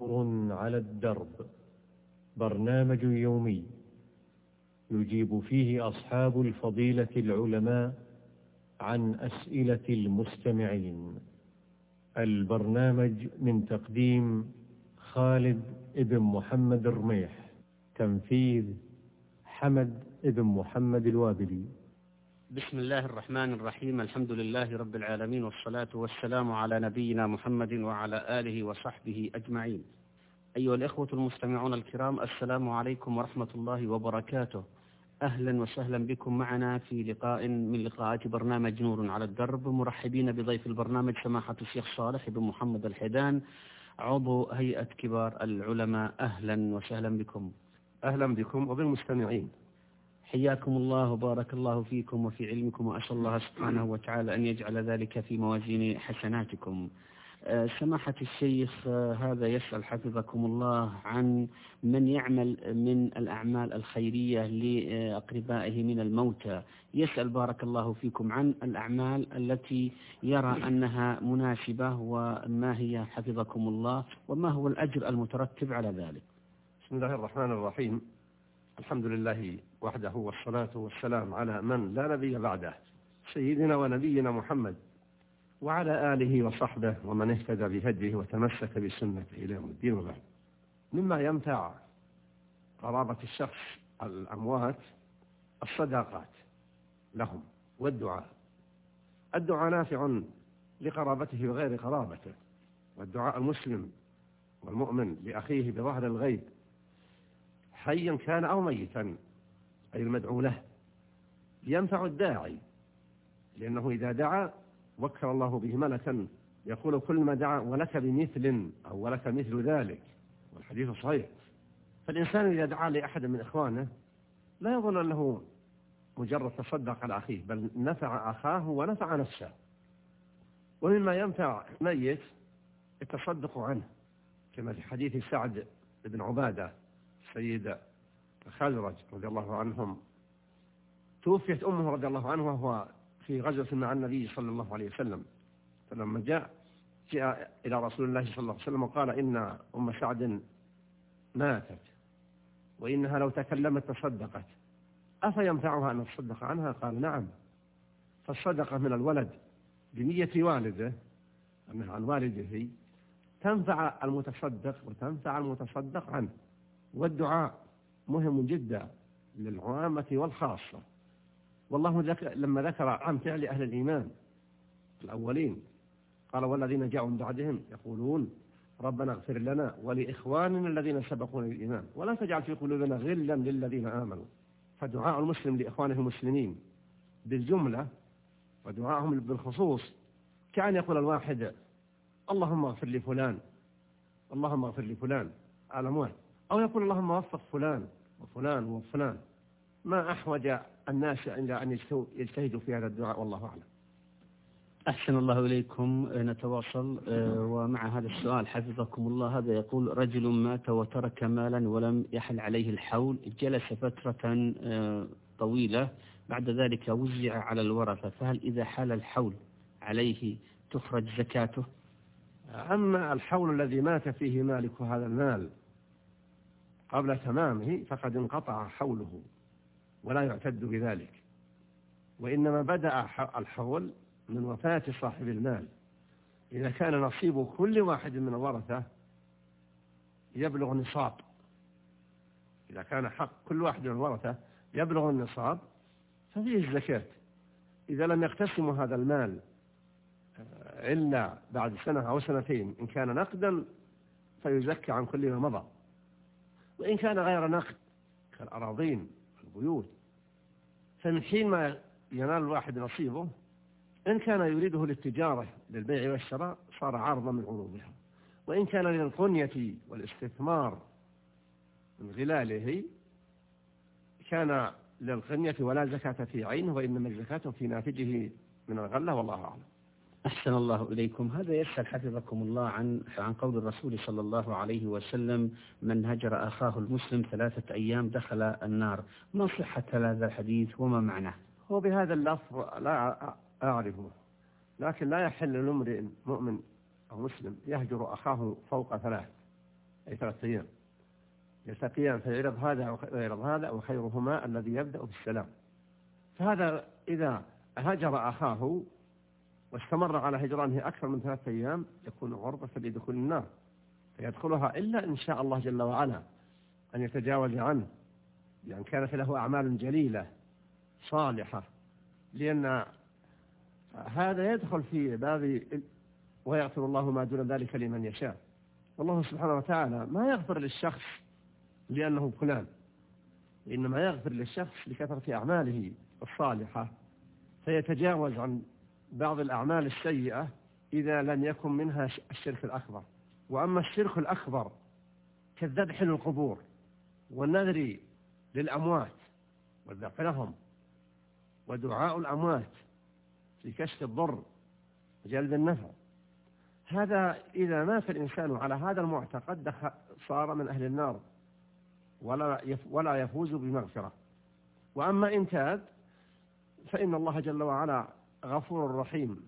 نور على الدرب، برنامج يومي يجيب فيه أصحاب الفضيلة العلماء عن أسئلة المستمعين. البرنامج من تقديم خالد ابن محمد الرميح، تنفيذ حمد ابن محمد الوابلي. بسم الله الرحمن الرحيم، الحمد لله رب العالمين، والصلاة والسلام على نبينا محمد وعلى آله وصحبه أجمعين. أيها الإخوة المستمعون الكرام، السلام عليكم ورحمة الله وبركاته. أهلا وسهلا بكم معنا في لقاء من لقاءات برنامج نور على الدرب، مرحبين بضيف البرنامج سماحة الشيخ صالح بن محمد الحيدان، عضو هيئة كبار العلماء. أهلا وسهلا بكم. أهلا بكم وبالمستمعين. حياكم الله وبارك الله فيكم وفي علمكم، وأسأل الله سبحانه وتعالى أن يجعل ذلك في موازين حسناتكم. سماحة الشيخ، هذا يسأل حفظكم الله عن من يعمل من الأعمال الخيرية لأقربائه من الموتى. يسأل بارك الله فيكم عن الأعمال التي يرى أنها مناسبة، وما هي حفظكم الله، وما هو الأجر المترتب على ذلك. بسم الله الرحمن الرحيم، الحمد لله وحده، والصلاة والسلام على من لا نبي بعده، سيدنا ونبينا محمد وعلى آله وصحبه ومن اهتدى بهديه وتمسك بسنته إلى يوم الدين. وبعد، مما ينفع قرابة الشخص الأموات الصداقات لهم والدعاء. الدعاء نافع لقرابته وغير قرابته، والدعاء المسلم والمؤمن لأخيه بظهر الغيب حيا كان أو ميتا، أي المدعو له، ينفع الداعي، لأنه إذا دعا وكل الله به ملكا يقول كل ما دعا ولك بمثل أو ولك مثل ذلك، والحديث صحيح. فالإنسان إذا دعا لأحد من إخوانه لا يظن أنه مجرد تصدق على أخيه، بل نفع أخاه ونفع نفسه. ومما ينفع ميت التصدق عنه، كما في حديث سعد بن عبادة سيد الخزرج رضي الله عنهم، توفيت أمه رضي الله عنه وهو في غزوة مع النبي صلى الله عليه وسلم، فلما جاء إلى رسول الله صلى الله عليه وسلم وقال إن أم سعد ماتت وإنها لو تكلمت تصدقت، أفينفعها أن تصدق عنها؟ قال نعم. فالصدقة من الولد بنية والده أنها عن والده تنفع المتصدق وتنفع المتصدق عنه. والدعاء مهم جدا للعامة والخاصة. والله لما ذكر عن فعل أهل الإيمان الأولين قال والذين جاءوا من بعدهم يقولون ربنا اغفر لنا ولإخواننا الذين سبقونا بالإيمان ولا تجعل في قلوبنا غلا للذين آمنوا. فدعاء المسلم لإخوانه المسلمين بالجملة ودعاءهم بالخصوص كأن يقول الواحد اللهم اغفر لفلان، اللهم اغفر لفلان على الأموات، أو يقول اللهم وفق فلان وفلان وفلان. ما أحوج الناس إلى أن يجتهدوا في هذا الدعاء، والله أعلم. أحسن الله إليكم. نتواصل ومع هذا السؤال حفظكم الله. هذا يقول رجل مات وترك مالا ولم يحل عليه الحول، جلس فترة طويلة، بعد ذلك وزع على الورثة، فهل إذا حال الحول عليه تخرج زكاته؟ أما الحول الذي مات فيه مالك هذا المال قبل تمامه فقد انقطع حوله ولا يعتد بذلك، وإنما بدأ الحول من وفاة صاحب المال. إذا كان نصيب كل واحد من الورثة يبلغ النصاب، إذا كان حق كل واحد من الورثة يبلغ النصاب ففيه الزكاة. إذا لم يقتسموا هذا المال إلا بعد سنة أو سنتين إن كان نقدا فيزكى عن كل ما مضى، وإن كان غير نقد كالأراضين والبيوت فمن حين ما ينال الواحد نصيبه إن كان يريده للتجارة للبيع والشراء صار عرضا من عروضها، وإن كان للقنية والاستثمار من غلاله كان للقنية ولا زكاة في عينه، وإنما الزكاة في ناتجه من الغلة، والله أعلم. أحسن الله إليكم. هذا يسأل حفظكم الله عن قول الرسول صلى الله عليه وسلم من هجر أخاه المسلم 3 أيام دخل النار. ما صحة هذا الحديث وما معناه؟ هو بهذا اللفظ لا أعرفه، لكن لا يحل لامرئ مؤمن أو مسلم يهجر أخاه فوق 3، 3 أيام يلتقيان فيعرض هذا ويعرض هذا وخيرهما الذي يبدأ بالسلام. فهذا إذا هجر أخاه واستمر على هجرانه أكثر من 3 أيام يكون عرضة لدخول النار، فيدخلها إلا إن شاء الله جل وعلا أن يتجاوز عنه، لأن كانت له أعمال جليلة صالحة، لأن هذا يدخل في باب ويغفر الله ما دون ذلك لمن يشاء. والله سبحانه وتعالى ما يغفر للشخص لأنه فلان، إنما يغفر للشخص لكثرة أعماله الصالحة، فيتجاوز عن بعض الأعمال السيئة إذا لم يكن منها الشرك الأكبر. وأما الشرك الأكبر كالذبح للقبور والنذر للأموات والذبح لهم ودعاء الأموات في كشف الضر وجلب النفع، هذا إذا مات الإنسان على هذا المعتقد صار من أهل النار ولا يفوز بمغفرة. وأما إن تاب فإن الله جل وعلا غفور رحيم،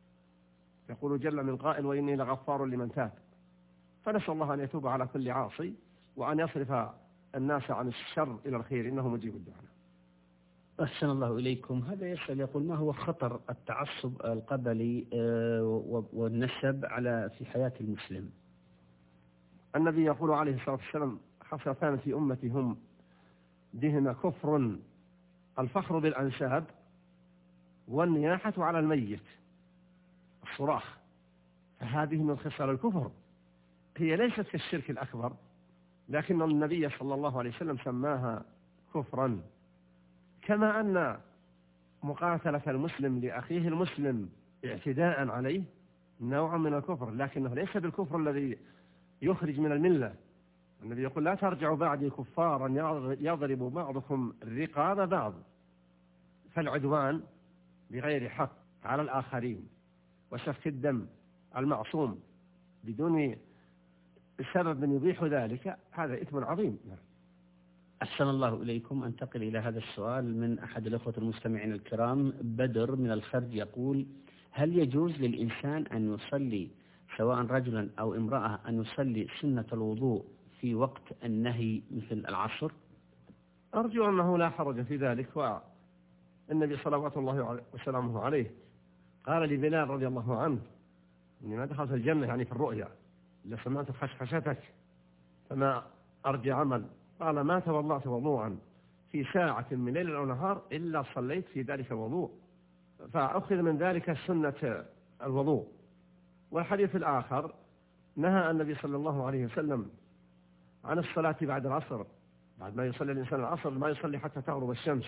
يقول جل من قائل وإني لغفار لمن تاب. فنسأل الله أن يتوب على كل عاصي وأن يصرف الناس عن الشر إلى الخير، إنه مجيب الدعاء. أحسن الله إليكم. هذا يسأل يقول ما هو خطر التعصب القبلي والنسب في حياة المسلم؟ النبي يقول عليه الصلاة والسلام خصلتان في أمتي هم بهما كفر: الفخر بالأنساب والنياحة على الميت، الصراخ. فهذه من خصال الكفر، هي ليست كالشرك الأكبر، لكن النبي صلى الله عليه وسلم سماها كفرا. كما أن مقاتلة المسلم لأخيه المسلم اعتداء عليه نوع من الكفر، لكنه ليس بالكفر الذي يخرج من الملة. النبي يقول لا ترجعوا بعدي كفارا يضرب بعضكم رقاب بعض. فالعدوان بغير حق على الآخرين وسفك الدم المعصوم بدون سبب يبيح ذلك هذا إثم عظيم. أحسن الله إليكم. أنتقل إلى هذا السؤال من أحد الأخوة المستمعين الكرام. بدر من الخرج يقول: هل يجوز للإنسان أن يصلي سواء رجلا أو امرأة أن يصلي سنة الوضوء في وقت النهي مثل العصر؟ أرجو أنه لا حرج في ذلك. والنبي صلوات الله وسلامه عليه قال لبلال رضي الله عنه: إني ما دخلت الجنة يعني في الرؤيا إلا سمعت خشخشتك فما أرجع عمل. قال: ما توضأت وضوءا في ساعة من ليل أو نهار إلا صليت في ذلك الوضوء. فأخذ من ذلك سنة الوضوء. والحديث الآخر نهى النبي صلى الله عليه وسلم عن الصلاة بعد العصر، بعد ما يصلي الإنسان العصر ما يصلي حتى تغرب الشمس،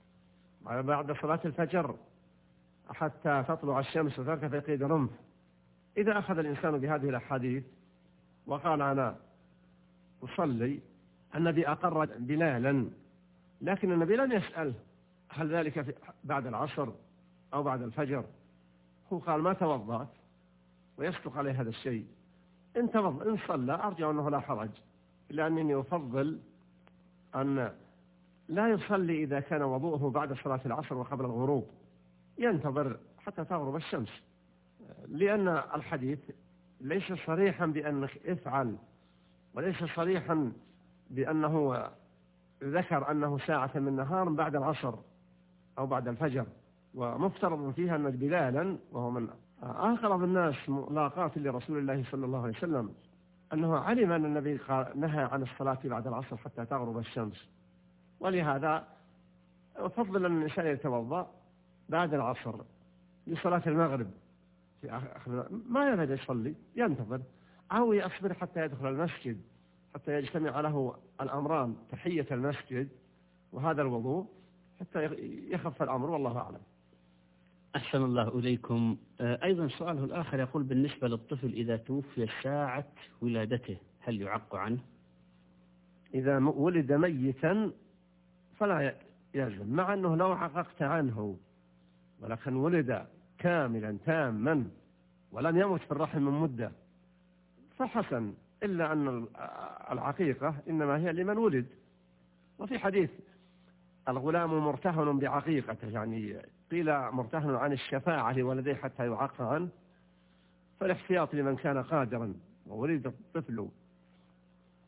بعد صلاة الفجر حتى تطلع الشمس وترتفع قيد رمح. إذا أخذ الإنسان بهذه الأحاديث وقال أنا أصلي، النبي أقر بلالا، لكن النبي لم يسأل هل ذلك بعد العصر أو بعد الفجر. هو قال ما توضأت ويصدق عليه هذا الشيء. إن صلى أرجع أنه لا حرج، إلا أنني أفضل أن لا يصلي إذا كان وضوءه بعد صلاة العصر وقبل الغروب، ينتظر حتى تغرب الشمس، لأن الحديث ليس صريحا بأنك افعل، وليس صريحا بأنه ذكر أنه ساعة من نهار بعد العصر أو بعد الفجر. ومفترض فيها أن بلالا وهو من أقرب الناس ملاقاة لرسول الله صلى الله عليه وسلم أنه علم أن النبي نهى عن الصلاة بعد العصر حتى تغرب الشمس، ولهذا أفضل أن الإنسان يتوضأ بعد العصر لصلاة المغرب في آخر ما يريد يصلي، ينتظر أو يصبر حتى يدخل المسجد حتى يجتمع له الأمران: تحية المسجد وهذا الوضوء، حتى يخف الأمر، والله أعلم. أحسن الله إليكم. أيضا سؤاله الآخر يقول: بالنسبة للطفل إذا توفي ساعة ولادته هل يعق عنه؟ إذا ولد ميتا فلا يلزم، مع أنه لو عققت عنه ولكن ولد كاملا تاما ولم يمت في الرحم من مدة فحسن، إلا أن العقيقة إنما هي لمن ولد. وفي حديث الغلام مرتهن بعقيقته، يعني قيل مرتهن عن الشفاعة لولديه حتى يعق عنه، فالاحتياط لمن كان قادرا وولد الطفل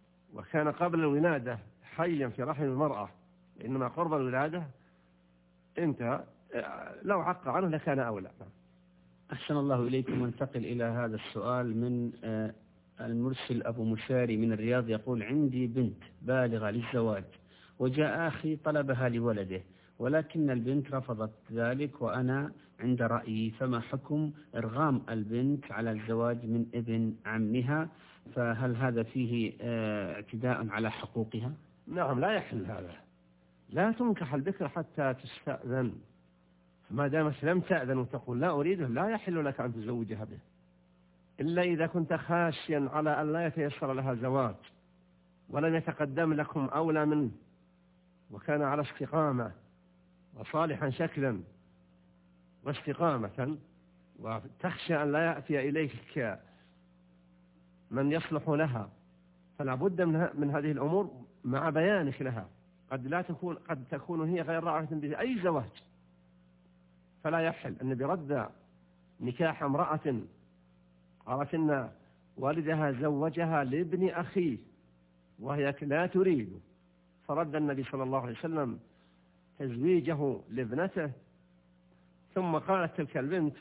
كان قبل الولادة حيا في رحم المرأة، إنما قرب الولادة انتهى، لو عق عنه لكان أولى. أحسن الله إليكم. وننتقل إلى هذا السؤال من المرسل أبو مشاري من الرياض، يقول: عندي بنت بالغة للزواج، وجاء أخي طلبها لولده، ولكن البنت رفضت ذلك وأنا عند رأيي، فما حكم إرغام البنت على الزواج من ابن عمها؟ فهل هذا فيه اعتداء على حقوقها؟ نعم، لا يحل هذا. لا تنكح البكر حتى تستأذن، ما دامت لم تأذن وتقول لا أريده لا يحل لك أن تزوجها به، إلا إذا كنت خاشيا على أن لا يتيسر لها زواج ولم يتقدم لكم أولى منه وكان على استقامة وصالحا شكلا واستقامة، وتخشى أن لا يأتي إليك من يصلح لها، فلا بد من هذه الأمور مع بيانك لها. قد تكون هي غير راغبة بأي زواج، فلا يحل أن برد نكاح امرأة قالت إن والدها زوجها لابن أخيه وهي لا تريد، فرد النبي صلى الله عليه وسلم تزويجه لابنته، ثم قالت تلك البنت: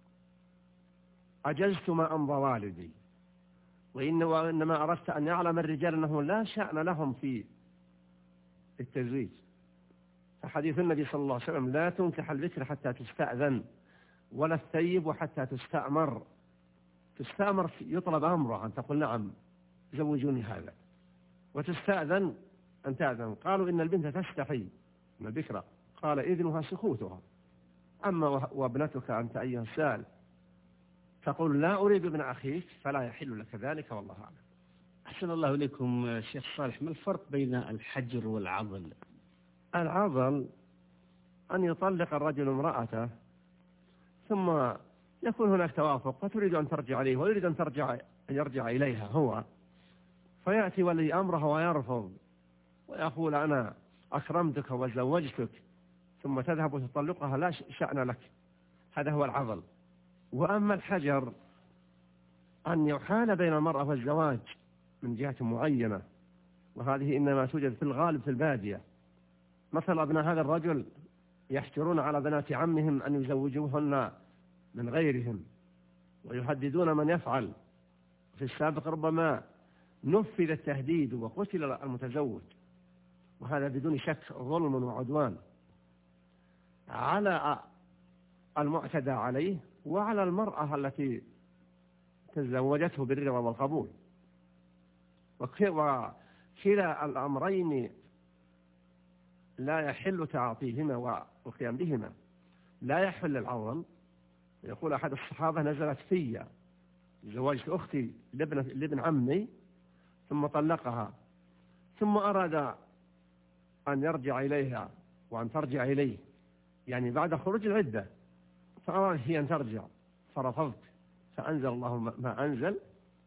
عجزت ما أمضى والدي، وإنما أردت أن يعلم الرجال أنه لا شأن لهم في التزويج. فحديث النبي صلى الله عليه وسلم: لا تنكح البكر حتى تستأذن، ولا الثيب حتى تستأمر. تستأمر يطلب أمره، أن تقول نعم زوجوني هذا، وتستأذن أن تأذن. قالوا إن البنت تستحي من البكرة، قال: إذنها سكوتها. أما وابنتك أنت أيها السائل تقول لا أريد ابن أخيك، فلا يحل لك ذلك، والله أعلم. أحسن الله إليكم. شيخ صالح، ما الفرق بين الحجر والعضل؟ العضل أن يطلق الرجل امرأته ثم يكون هناك توافق، فتريد أن ترجع إليه ويريد أن يرجع إليها هو، فيأتي ولي أمره ويرفض ويقول: أنا أكرمتك وزوجتك، ثم تذهب وتطلقها، لا شأن لك. هذا هو العضل. وأما الحجر أن يحال بين المرأة والزواج من جهة معينة، وهذه إنما توجد في الغالب في البادية. مثل أبناء هذا الرجل يحجرون على بنات عمهم أن يزوجوهن من غيرهم، ويهددون من يفعل. في السابق ربما نفذ التهديد وقتل المتزوج، وهذا بدون شك ظلم وعدوان على المعتدى عليه وعلى المرأة التي تزوجته بالرضا والقبول. وكلا الأمرين لا يحل تعاطيهما والقيام بهما. لا يحل العضل. يقول أحد الصحابة: نزلت في زواجت أختي لابن عمي ثم طلقها، ثم أراد أن يرجع إليها وأن ترجع إليه، يعني بعد خروج العدة، فأراد هي أن ترجع فرفضت، فأنزل الله ما أنزل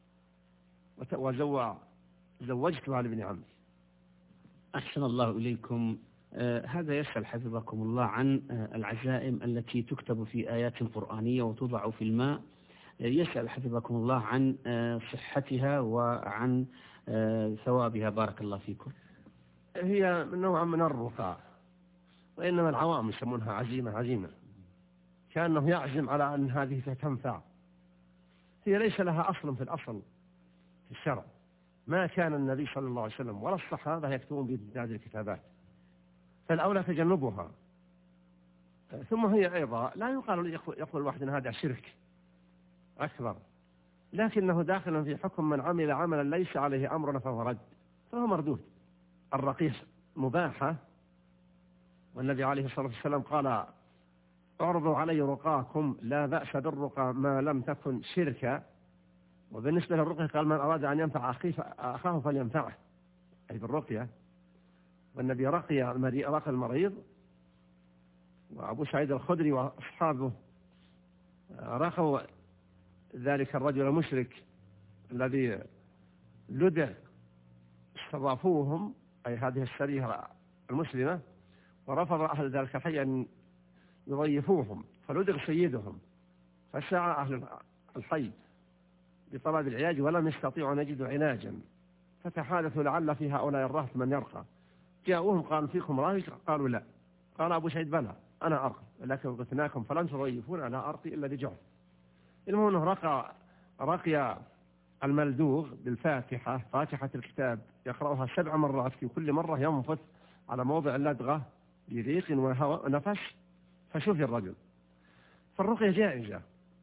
وزوجتها لابن عمي. أحسن الله إليكم. هذا يسأل حفظكم الله عن العزائم التي تكتب في آيات قرآنية وتوضع في الماء. يسأل حفظكم الله عن صحتها وعن ثوابها، بارك الله فيكم. هي نوع من الرقى، وإنما العوام يسمونها عزيمة، كأنه يعزم على أن هذه تنفع. هي ليس لها أصل في الأصل في الشرع. ما كان النبي صلى الله عليه وسلم ولا الصحابة يكتبون بهذه الكتابات، فالأولى تجنبها. ثم هي أيضا لا يقول الواحد أن هذا شرك أكبر، لكنه داخل في حكم من عمل عملا ليس عليه أمرنا فهو رد، فهو مردود. الرقيق مباحة، والنبي عليه الصلاة والسلام قال: اعرضوا علي رقاكم، لا بأس بالرقى ما لم تكن شركا. وبالنسبة للرقية قال: من أراد أن ينفع أخاه فلينفعه، أي بالرقية. والنبي رقي المريض، وأبو سعيد الخدري وأصحابه رقوا ذلك الرجل المشرك الذي لدغ، استضافوهم، أي هذه السرية المسلمة، ورفض أهل ذلك الحي أن يضيفوهم، فلدغ سيدهم، فسعى أهل الحي بطلب العلاج ولم يستطيعوا أن يجدوا علاجا، فتحادثوا لعل في هؤلاء الرهط من يرقى. جاءوهم قالوا فيكم راقي؟ قالوا لا. قال أبو سعيد بلى أنا أرقى، لكن قلتناكم فلن تضيفون على أرقي إلا بجعل. المهم أنه رقي الملدوغ بالفاتحة، فاتحة الكتاب يقرأها 7 مرات، في كل مرة ينفث على موضع اللدغة بريق ونفس فشوفي الرجل. فالرقية جائزة،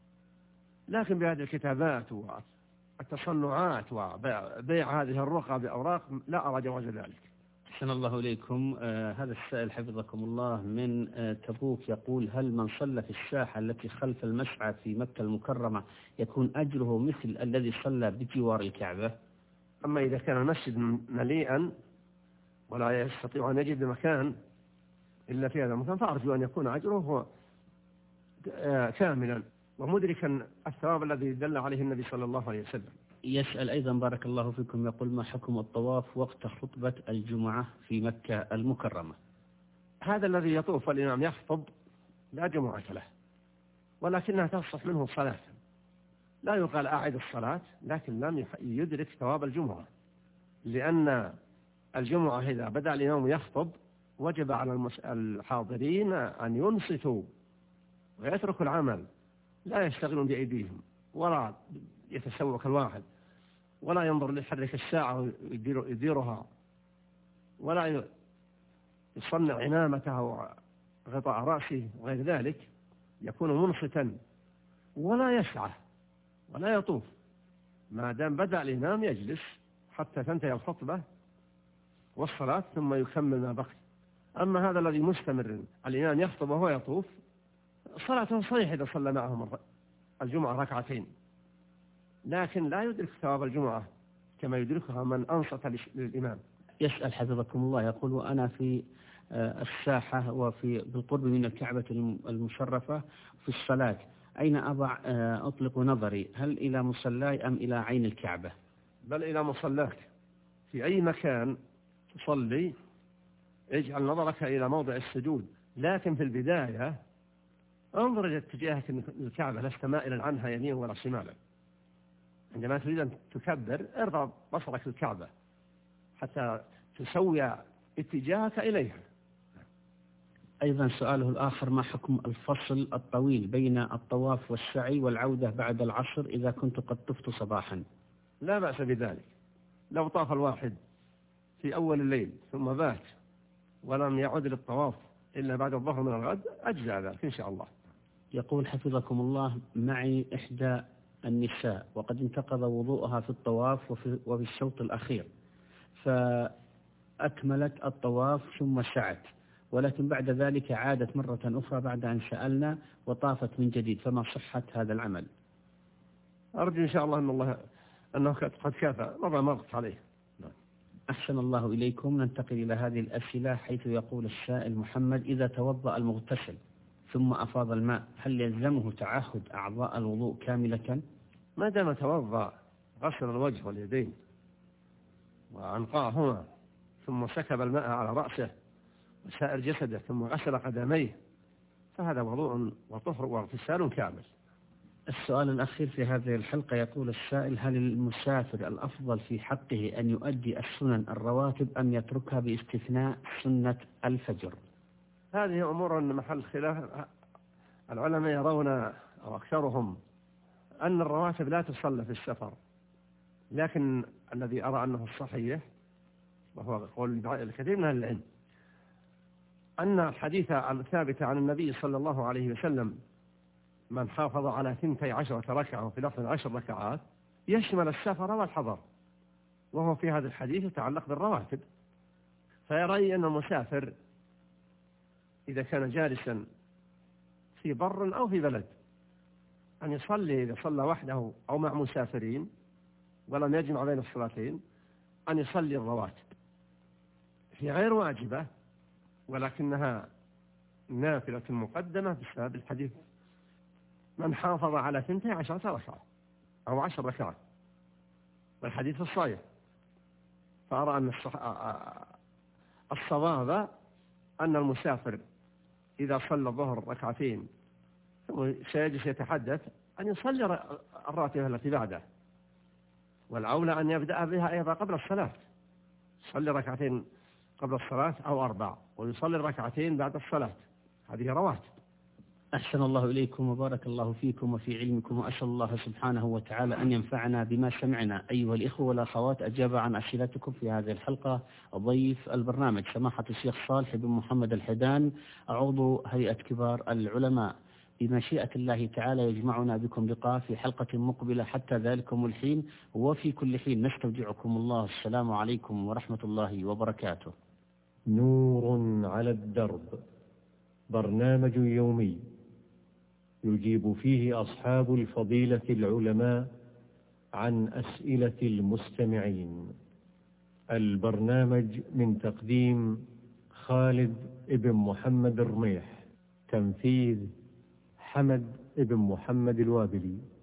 لكن بهذه الكتابات والتصنعات وبيع هذه الرقى بأوراق لا أرى جواز ذلك. أحسن الله إليكم. هذا السائل حفظكم الله من تبوك يقول: هل من صلى في الساحة التي خلف المسعى في مكة المكرمة يكون أجره مثل الذي صلى بجوار الكعبة؟ أما إذا كان المسجد مليئا ولا يستطيع أن يجد مكان إلا في هذا المكان فأرجو أن يكون أجره كاملا ومدركا الثواب الذي دل عليه النبي صلى الله عليه وسلم. يسأل أيضا بارك الله فيكم يقول: ما حكم الطواف وقت خطبة الجمعة في مكة المكرمة؟ هذا الذي يطوف والإمام يخطب لا جمعة له، ولكنها تصح منه صلاة، لا يقال أعد الصلاة، لكن لم يدرك ثواب الجمعة، لأن الجمعة إذا بدأ الإمام يخطب وجب على الحاضرين أن ينصتوا ويتركوا العمل، لا يشتغلون بأيديهم ولا يتسوق الواحد ولا ينظر ليحرك الساعة ويديرها ولا يصنع عمامته وغطاء رأسه وغير ذلك، يكون منصتا ولا يسعى ولا يطوف، ما دام بدأ الإمام يجلس حتى تنتهي الخطبة والصلاة ثم يكمل ما بقي. أما هذا الذي مستمر الإمام يخطب وهو يطوف صلاته صحيحة إذا صلى معهم الجمعة 2 ركعتين، لكن لا يدرك ثواب الجمعة كما يدركها من أنصت للإمام. يسأل حفظكم الله يقول: وأنا في الساحة وفي بالقرب من الكعبة المشرفة في الصلاة، أين أضع أطلق نظري؟ هل إلى مصلاي أم إلى عين الكعبة؟ بل إلى مصلاك، في أي مكان تصلي اجعل نظرك إلى موضع السجود، لكن في البداية انظر إلى اتجاهك الكعبة، لست مائلا عنها يمين ولا شمالا. عندما تريد أن تكبر ارفع بصرك الكعبة حتى تسوي اتجاهك إليها. أيضا سؤاله الآخر: ما حكم الفصل الطويل بين الطواف والسعي والعودة بعد العصر إذا كنت قد طفت صباحا؟ لا بأس بذلك، لو طاف الواحد في أول الليل ثم بات ولم يعد للطواف إلا بعد الظهر من الغد أجزاء ذلك إن شاء الله. يقول حفظكم الله: معي إحدى النساء وقد انتقض وضوءها في الطواف وفي الشوط الأخير، فأكملت الطواف ثم سعت، ولكن بعد ذلك عادت مرة أخرى بعد أن سألنا وطافت من جديد، فما صحة هذا العمل؟ أرجو إن شاء الله أنه قد كافى ربما مرت عليه. أحسن الله إليكم. ننتقل إلى هذه الأسئلة، حيث يقول السائل محمد: إذا توضأ المغتسل ثم أفاض الماء هل يلزمه تعهد أعضاء الوضوء كاملة؟ ما دام توضأ غسل الوجه واليدين وأنقاهما ثم سكب الماء على رأسه وسائر جسده ثم غسل قدميه فهذا وضوء وطهر واغتسال كامل. السؤال الأخير في هذه الحلقة يقول السائل: هل المسافر الأفضل في حقه أن يؤدي السنن الرواتب أم يتركها باستثناء سنة الفجر؟ هذه أمور محل خلاف. العلماء يرون أو أكثرهم أن الرواتب لا تصلى في السفر، لكن الذي أرى أنه الصحيح وهو قول الكثير من أهل العلم أن الحديث الثابت عن النبي صلى الله عليه وسلم: من حافظ على 12 ركعة وفي لفظ 10 ركعات يشمل السفر والحضر، وهو في هذا الحديث يتعلق بالرواتب. فيرى أن المسافر إذا كان جالسا في بر أو في بلد أن يصلي إذا صلى وحده أو مع مسافرين ولم يجمع بين الصلاتين أن يصلي الرواتب، هي غير واجبة ولكنها نافلة مقدمة بسبب الحديث: من حافظ على 12 ركعة أو 10 ركعات، والحديث الصحيح. فأرى أن الصواب أن المسافر إذا صلى الظهر ركعتين ثم سيجلس يتحدث أن يصلي الراتبة التي بعده، والأولى أن يبدأ بها أيضا قبل الصلاة، يصلي ركعتين قبل الصلاة أو 4، ويصلي ركعتين بعد الصلاة، هذه رواتب. أحسن الله إليكم وبارك الله فيكم وفي علمكم، وأسأل الله سبحانه وتعالى أن ينفعنا بما سمعنا. أيها الإخوة والأخوات، أجاب عن أسئلتكم في هذه الحلقة ضيف البرنامج سماحة الشيخ صالح بن محمد الحيدان، عضو هيئة كبار العلماء. بمشيئة الله تعالى يجمعنا بكم لقاء في حلقة مقبلة، حتى ذلكم الحين وفي كل حين نستودعكم الله. السلام عليكم ورحمة الله وبركاته. نور على الدرب، برنامج يومي يجيب فيه أصحاب الفضيلة العلماء عن أسئلة المستمعين. البرنامج من تقديم خالد ابن محمد الرميح، تنفيذ حمد ابن محمد الوابلي.